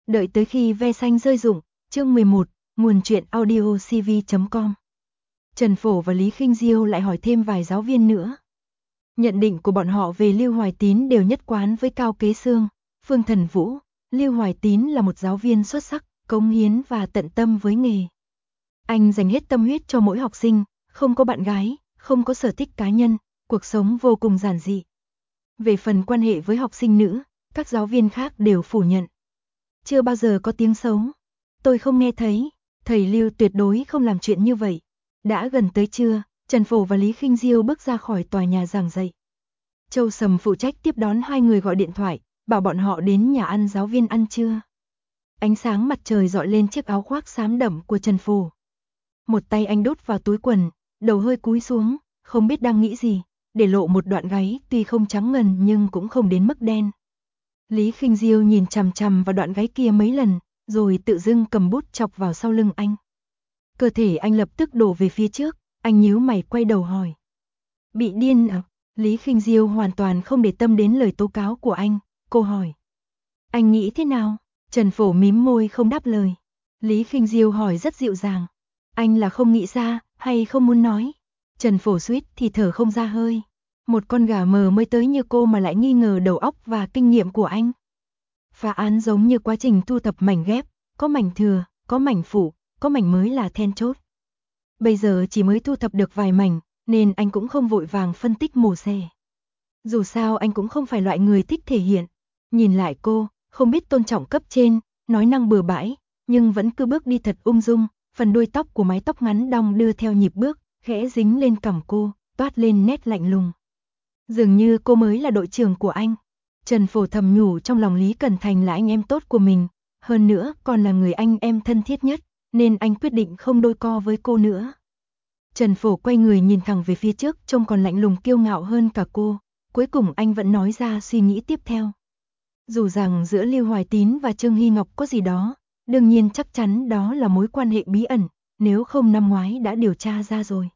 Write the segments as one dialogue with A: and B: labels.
A: Đợi tới khi ve xanh rơi rụng, chương 11, nguồn truyện audio cv.com. Trần Phổ và Lý Khinh Diêu lại hỏi thêm vài giáo viên nữa. Nhận định của bọn họ về Lưu Hoài Tín đều nhất quán với Cao Kế Xương, Phương Thần Vũ. Lưu Hoài Tín là một giáo viên xuất sắc, cống hiến và tận tâm với nghề. Anh dành hết tâm huyết cho mỗi học sinh, không có bạn gái, không có sở thích cá nhân, cuộc sống vô cùng giản dị. Về phần quan hệ với học sinh nữ, các giáo viên khác đều phủ nhận. Chưa bao giờ có tiếng xấu. Tôi không nghe thấy, thầy Lưu tuyệt đối không làm chuyện như vậy. Đã gần tới trưa, Trần Phổ và Lý Khinh Diêu bước ra khỏi tòa nhà giảng dạy. Châu Sầm phụ trách tiếp đón hai người gọi điện thoại, bảo bọn họ đến nhà ăn giáo viên ăn trưa. Ánh sáng mặt trời rọi lên chiếc áo khoác xám đậm của Trần Phổ. Một tay anh đút vào túi quần, đầu hơi cúi xuống, không biết đang nghĩ gì, để lộ một đoạn gáy tuy không trắng ngần nhưng cũng không đến mức đen. Lý Khinh Diêu nhìn chằm chằm vào đoạn gáy kia mấy lần, rồi tự dưng cầm bút chọc vào sau lưng anh. Cơ thể anh lập tức đổ về phía trước, anh nhíu mày quay đầu hỏi. Bị điên à? Lý Khinh Diêu hoàn toàn không để tâm đến lời tố cáo của anh, cô hỏi. Anh nghĩ thế nào? Trần Phổ mím môi không đáp lời. Lý Khinh Diêu hỏi rất dịu dàng. Anh là không nghĩ ra, hay không muốn nói? Trần Phổ suýt thì thở không ra hơi. Một con gà mờ mới tới như cô mà lại nghi ngờ đầu óc và kinh nghiệm của anh. Phá án giống như quá trình thu thập mảnh ghép, có mảnh thừa, có mảnh phụ, có mảnh mới là then chốt. Bây giờ chỉ mới thu thập được vài mảnh, nên anh cũng không vội vàng phân tích mổ xẻ. Dù sao anh cũng không phải loại người thích thể hiện. Nhìn lại cô, không biết tôn trọng cấp trên, nói năng bừa bãi, nhưng vẫn cứ bước đi thật ung dung, phần đuôi tóc của mái tóc ngắn đong đưa theo nhịp bước, khẽ dính lên cằm cô, toát lên nét lạnh lùng. Dường như cô mới là đội trưởng của anh. Trần Phổ thầm nhủ trong lòng Lý Cẩn Thành là anh em tốt của mình, hơn nữa còn là người anh em thân thiết nhất, nên anh quyết định không đôi co với cô nữa. Trần Phổ quay người nhìn thẳng về phía trước, trông còn lạnh lùng kiêu ngạo hơn cả cô, cuối cùng anh vẫn nói ra suy nghĩ tiếp theo. Dù rằng giữa Lưu Hoài Tín và Trương Hy Ngọc có gì đó, đương nhiên chắc chắn đó là mối quan hệ bí ẩn, nếu không năm ngoái đã điều tra ra rồi.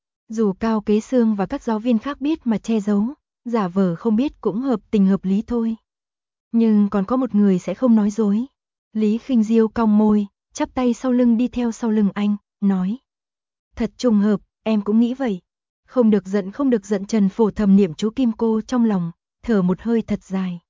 A: Dù Cao Kế Xương và các giáo viên khác biết mà che giấu, giả vờ không biết cũng hợp tình hợp lý thôi. Nhưng còn có một người sẽ không nói dối. Lý Khinh Diêu cong môi, chắp tay sau lưng đi theo sau lưng anh, nói. Thật trùng hợp, em cũng nghĩ vậy. Không được giận Trần Phổ thầm niệm chú Kim Cô trong lòng, thở một hơi thật dài.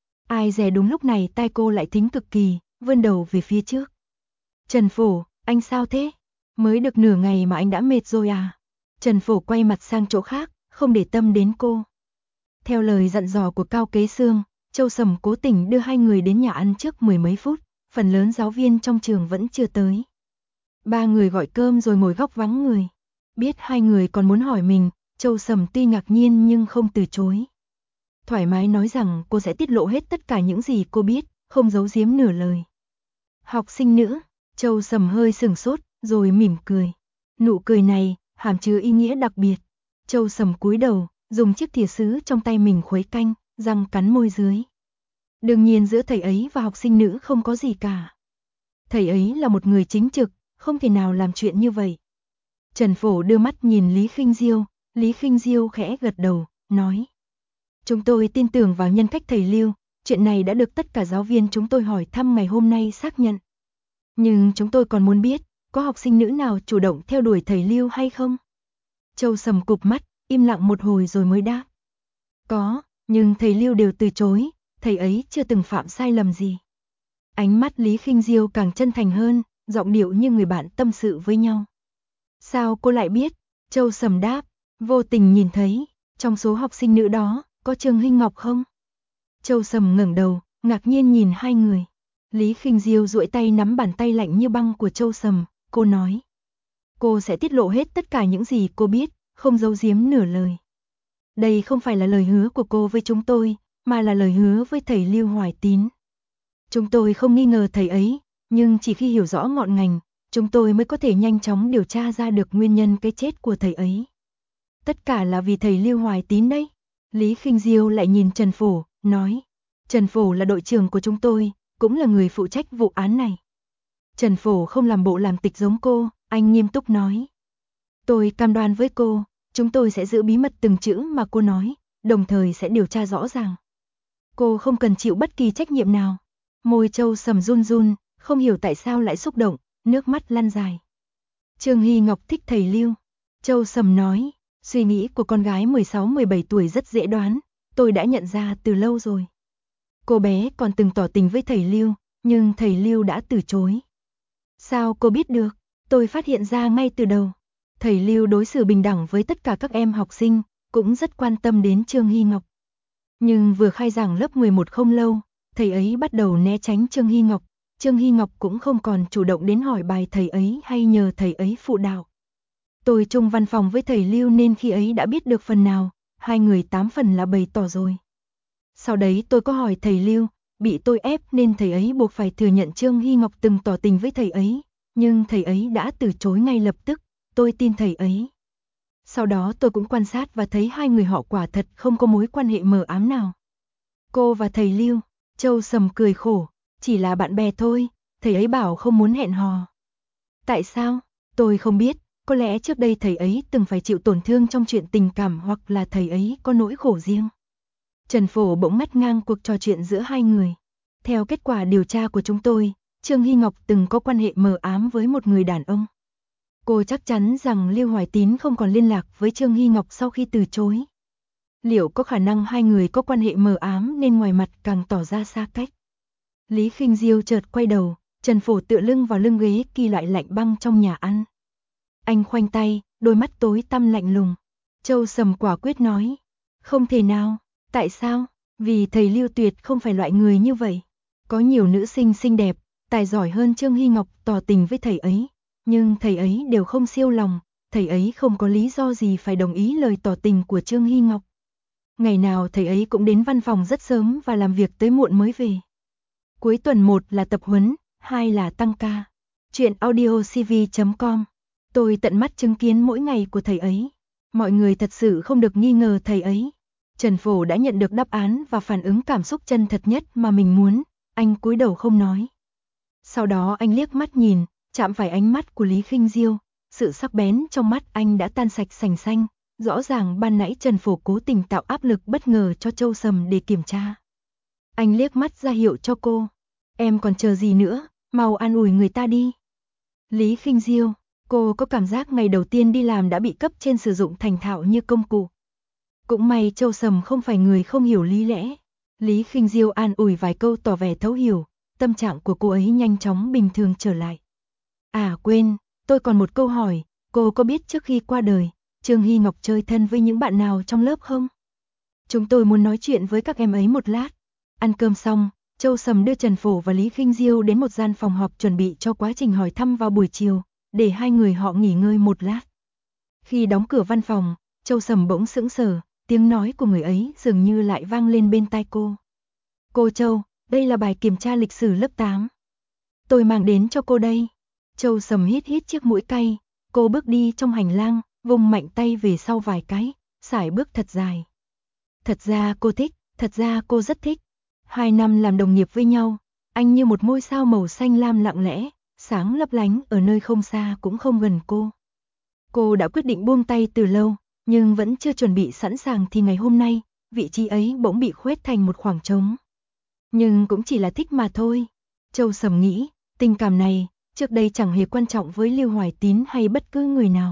A: Ai dè đúng lúc này tai cô lại thính cực kỳ, vươn đầu về phía trước. Trần Phổ, anh sao thế? Mới được nửa ngày mà anh đã mệt rồi à? Trần Phổ quay mặt sang chỗ khác, không để tâm đến cô. Theo lời dặn dò của Cao Kế Xương, Châu Sầm cố tình đưa hai người đến nhà ăn trước 10 mấy phút, phần lớn giáo viên trong trường vẫn chưa tới. Ba người gọi cơm rồi ngồi góc vắng người. Biết hai người còn muốn hỏi mình, Châu Sầm tuy ngạc nhiên nhưng không từ chối. Thoải mái nói rằng cô sẽ tiết lộ hết tất cả những gì cô biết, không giấu giếm nửa lời. Học sinh nữ, Châu Sầm hơi sửng sốt, rồi mỉm cười. Nụ cười này hàm chứa ý nghĩa đặc biệt. Châu Sầm cúi đầu, dùng chiếc thìa sứ trong tay mình khuấy canh, răng cắn môi dưới. Đương nhiên giữa thầy ấy và học sinh nữ không có gì cả. Thầy ấy là một người chính trực, không thể nào làm chuyện như vậy. Trần Phổ đưa mắt nhìn Lý Khinh Diêu khẽ gật đầu, nói. Chúng tôi tin tưởng vào nhân cách thầy Lưu, chuyện này đã được tất cả giáo viên chúng tôi hỏi thăm ngày hôm nay xác nhận. Nhưng chúng tôi còn muốn biết, có học sinh nữ nào chủ động theo đuổi thầy Lưu hay không? Châu Sầm cụp mắt, im lặng một hồi rồi mới đáp. Có, nhưng thầy Lưu đều từ chối, thầy ấy chưa từng phạm sai lầm gì. Ánh mắt Lý Khinh Diêu càng chân thành hơn, giọng điệu như người bạn tâm sự với nhau. Sao cô lại biết? Châu Sầm đáp, vô tình nhìn thấy, trong số học sinh nữ đó, có Trương Hinh Ngọc không? Châu Sầm ngẩng đầu, ngạc nhiên nhìn hai người. Lý Khinh Diêu duỗi tay nắm bàn tay lạnh như băng của Châu Sầm, cô nói. Cô sẽ tiết lộ hết tất cả những gì cô biết, không giấu giếm nửa lời. Đây không phải là lời hứa của cô với chúng tôi, mà là lời hứa với thầy Lưu Hoài Tín. Chúng tôi không nghi ngờ thầy ấy, nhưng chỉ khi hiểu rõ ngọn ngành, chúng tôi mới có thể nhanh chóng điều tra ra được nguyên nhân cái chết của thầy ấy. Tất cả là vì thầy Lưu Hoài Tín đấy. Lý Khinh Diêu lại nhìn Trần Phổ, nói. Trần Phổ là đội trưởng của chúng tôi, cũng là người phụ trách vụ án này. Trần Phổ không làm bộ làm tịch giống cô, anh nghiêm túc nói. Tôi cam đoan với cô, chúng tôi sẽ giữ bí mật từng chữ mà cô nói, đồng thời sẽ điều tra rõ ràng. Cô không cần chịu bất kỳ trách nhiệm nào. Môi Châu Sầm run run, không hiểu tại sao lại xúc động, nước mắt lăn dài. Trương Hy Ngọc thích thầy Lưu. Châu Sầm nói, suy nghĩ của con gái 16-17 tuổi rất dễ đoán, tôi đã nhận ra từ lâu rồi. Cô bé còn từng tỏ tình với thầy Lưu, nhưng thầy Lưu đã từ chối. Sao cô biết được? Tôi phát hiện ra ngay từ đầu. Thầy Lưu đối xử bình đẳng với tất cả các em học sinh, cũng rất quan tâm đến Trương Hy Ngọc. Nhưng vừa khai giảng lớp 11 không lâu, thầy ấy bắt đầu né tránh Trương Hy Ngọc. Trương Hy Ngọc cũng không còn chủ động đến hỏi bài thầy ấy hay nhờ thầy ấy phụ đạo. Tôi chung văn phòng với thầy Lưu nên khi ấy đã biết được phần nào, hai người 8 phần là bày tỏ rồi. Sau đấy tôi có hỏi thầy Lưu, bị tôi ép nên thầy ấy buộc phải thừa nhận Trương Hy Ngọc từng tỏ tình với thầy ấy, nhưng thầy ấy đã từ chối ngay lập tức, tôi tin thầy ấy. Sau đó tôi cũng quan sát và thấy hai người họ quả thật không có mối quan hệ mờ ám nào. Cô và thầy Lưu, Châu Sầm cười khổ, chỉ là bạn bè thôi, thầy ấy bảo không muốn hẹn hò. Tại sao? Tôi không biết, có lẽ trước đây thầy ấy từng phải chịu tổn thương trong chuyện tình cảm hoặc là thầy ấy có nỗi khổ riêng. Trần Phổ bỗng ngắt ngang cuộc trò chuyện giữa hai người. Theo kết quả điều tra của chúng tôi, Trương Hy Ngọc từng có quan hệ mờ ám với một người đàn ông. Cô chắc chắn rằng Lưu Hoài Tín không còn liên lạc với Trương Hy Ngọc sau khi từ chối. Liệu có khả năng hai người có quan hệ mờ ám nên ngoài mặt càng tỏ ra xa cách? Lý Khinh Diêu chợt quay đầu, Trần Phổ tựa lưng vào lưng ghế kỳ loại lạnh băng trong nhà ăn. Anh khoanh tay, đôi mắt tối tăm lạnh lùng. Châu Sầm quả quyết nói, không thể nào. Tại sao? Vì thầy Lưu tuyệt không phải loại người như vậy. Có nhiều nữ sinh xinh đẹp, tài giỏi hơn Trương Hy Ngọc tỏ tình với thầy ấy, nhưng thầy ấy đều không siêu lòng, thầy ấy không có lý do gì phải đồng ý lời tỏ tình của Trương Hy Ngọc. Ngày nào thầy ấy cũng đến văn phòng rất sớm và làm việc tới muộn mới về. Cuối tuần 1 là tập huấn, 2 là tăng ca. Chuyện audiocv.com. Tôi tận mắt chứng kiến mỗi ngày của thầy ấy. Mọi người thật sự không được nghi ngờ thầy ấy. Trần Phổ đã nhận được đáp án và phản ứng cảm xúc chân thật nhất mà mình muốn, anh cúi đầu không nói. Sau đó anh liếc mắt nhìn, chạm phải ánh mắt của Lý Khinh Diêu, sự sắc bén trong mắt anh đã tan sạch sành xanh, rõ ràng ban nãy Trần Phổ cố tình tạo áp lực bất ngờ cho Châu Sầm để kiểm tra. Anh liếc mắt ra hiệu cho cô, em còn chờ gì nữa, mau an ủi người ta đi. Lý Khinh Diêu, cô có cảm giác ngày đầu tiên đi làm đã bị cấp trên sử dụng thành thạo như công cụ. Cũng may Châu Sầm không phải người không hiểu lý lẽ. Lý Khinh Diêu an ủi vài câu tỏ vẻ thấu hiểu, tâm trạng của cô ấy nhanh chóng bình thường trở lại. À quên, tôi còn một câu hỏi, cô có biết trước khi qua đời, Trương Hy Ngọc chơi thân với những bạn nào trong lớp không? Chúng tôi muốn nói chuyện với các em ấy một lát. Ăn cơm xong, Châu Sầm đưa Trần Phổ và Lý Khinh Diêu đến một gian phòng họp chuẩn bị cho quá trình hỏi thăm vào buổi chiều, để hai người họ nghỉ ngơi một lát. Khi đóng cửa văn phòng, Châu Sầm bỗng sững sờ, tiếng nói của người ấy dường như lại vang lên bên tai cô. Cô Châu, đây là bài kiểm tra lịch sử lớp 8. Tôi mang đến cho cô đây. Châu Sầm hít hít chiếc mũi cay, cô bước đi trong hành lang, vùng mạnh tay về sau vài cái, sải bước thật dài. Thật ra cô thích, thật ra cô rất thích. 2 năm làm đồng nghiệp với nhau, anh như một ngôi sao màu xanh lam lặng lẽ, sáng lấp lánh ở nơi không xa cũng không gần cô. Cô đã quyết định buông tay từ lâu, nhưng vẫn chưa chuẩn bị sẵn sàng thì ngày hôm nay, vị trí ấy bỗng bị khuét thành một khoảng trống. Nhưng cũng chỉ là thích mà thôi. Châu Sầm nghĩ, tình cảm này, trước đây chẳng hề quan trọng với Lưu Hoài Tín hay bất cứ người nào.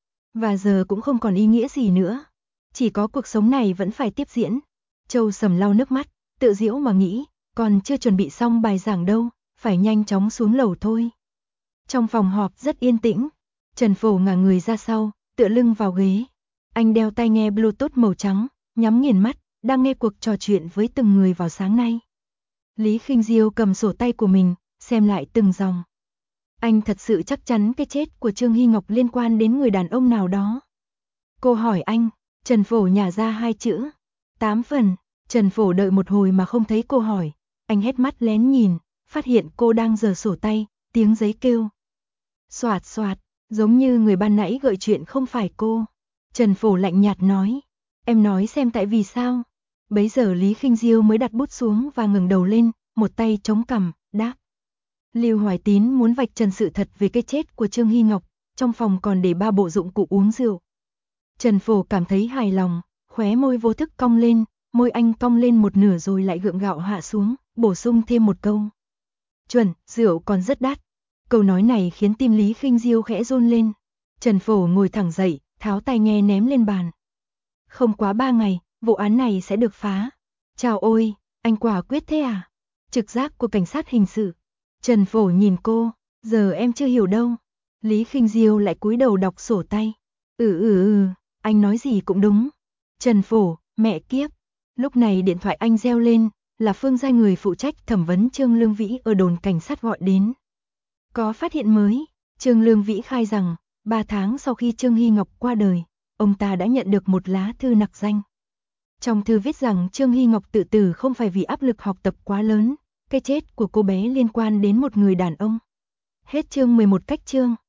A: Và giờ cũng không còn ý nghĩa gì nữa. Chỉ có cuộc sống này vẫn phải tiếp diễn. Châu Sầm lau nước mắt, tự giễu mà nghĩ, còn chưa chuẩn bị xong bài giảng đâu, phải nhanh chóng xuống lầu thôi. Trong phòng họp rất yên tĩnh, Trần Phổ ngả người ra sau, tựa lưng vào ghế. Anh đeo tai nghe Bluetooth màu trắng, nhắm nghiền mắt, đang nghe cuộc trò chuyện với từng người vào sáng nay. Lý Khinh Diêu cầm sổ tay của mình, xem lại từng dòng. Anh thật sự chắc chắn cái chết của Trương Hy Ngọc liên quan đến người đàn ông nào đó. Cô hỏi anh, Trần Phổ nhả ra 2 chữ. 8 phần, Trần Phổ đợi một hồi mà không thấy cô hỏi. Anh hét mắt lén nhìn, phát hiện cô đang giở sổ tay, tiếng giấy kêu. Xoạt xoạt, giống như người ban nãy gợi chuyện không phải cô. Trần Phổ lạnh nhạt nói, em nói xem tại vì sao. Bấy giờ Lý Khinh Diêu mới đặt bút xuống và ngẩng đầu lên, một tay chống cằm, đáp. Lưu Hoài Tín muốn vạch trần sự thật về cái chết của Trương Hy Ngọc, trong phòng còn để 3 bộ dụng cụ uống rượu. Trần Phổ cảm thấy hài lòng, khóe môi vô thức cong lên, môi anh cong lên một nửa rồi lại gượng gạo hạ xuống, bổ sung thêm một câu. Chuẩn, rượu còn rất đắt. Câu nói này khiến tim Lý Khinh Diêu khẽ run lên. Trần Phổ ngồi thẳng dậy, tháo tai nghe ném lên bàn. Không quá 3 ngày, vụ án này sẽ được phá. Chào ôi, anh quả quyết thế à? Trực giác của cảnh sát hình sự. Trần Phổ nhìn cô, giờ em chưa hiểu đâu. Lý Khinh Diêu lại cúi đầu đọc sổ tay. Anh nói gì cũng đúng. Trần Phổ, mẹ kiếp. Lúc này điện thoại anh reo lên, là Phương Giai người phụ trách thẩm vấn Trương Lương Vĩ ở đồn cảnh sát gọi đến. Có phát hiện mới, Trương Lương Vĩ khai rằng, 3 tháng sau khi Trương Hy Ngọc qua đời, ông ta đã nhận được một lá thư nặc danh. Trong thư viết rằng Trương Hy Ngọc tự tử không phải vì áp lực học tập quá lớn, cái chết của cô bé liên quan đến một người đàn ông. Hết chương 11 cách chương.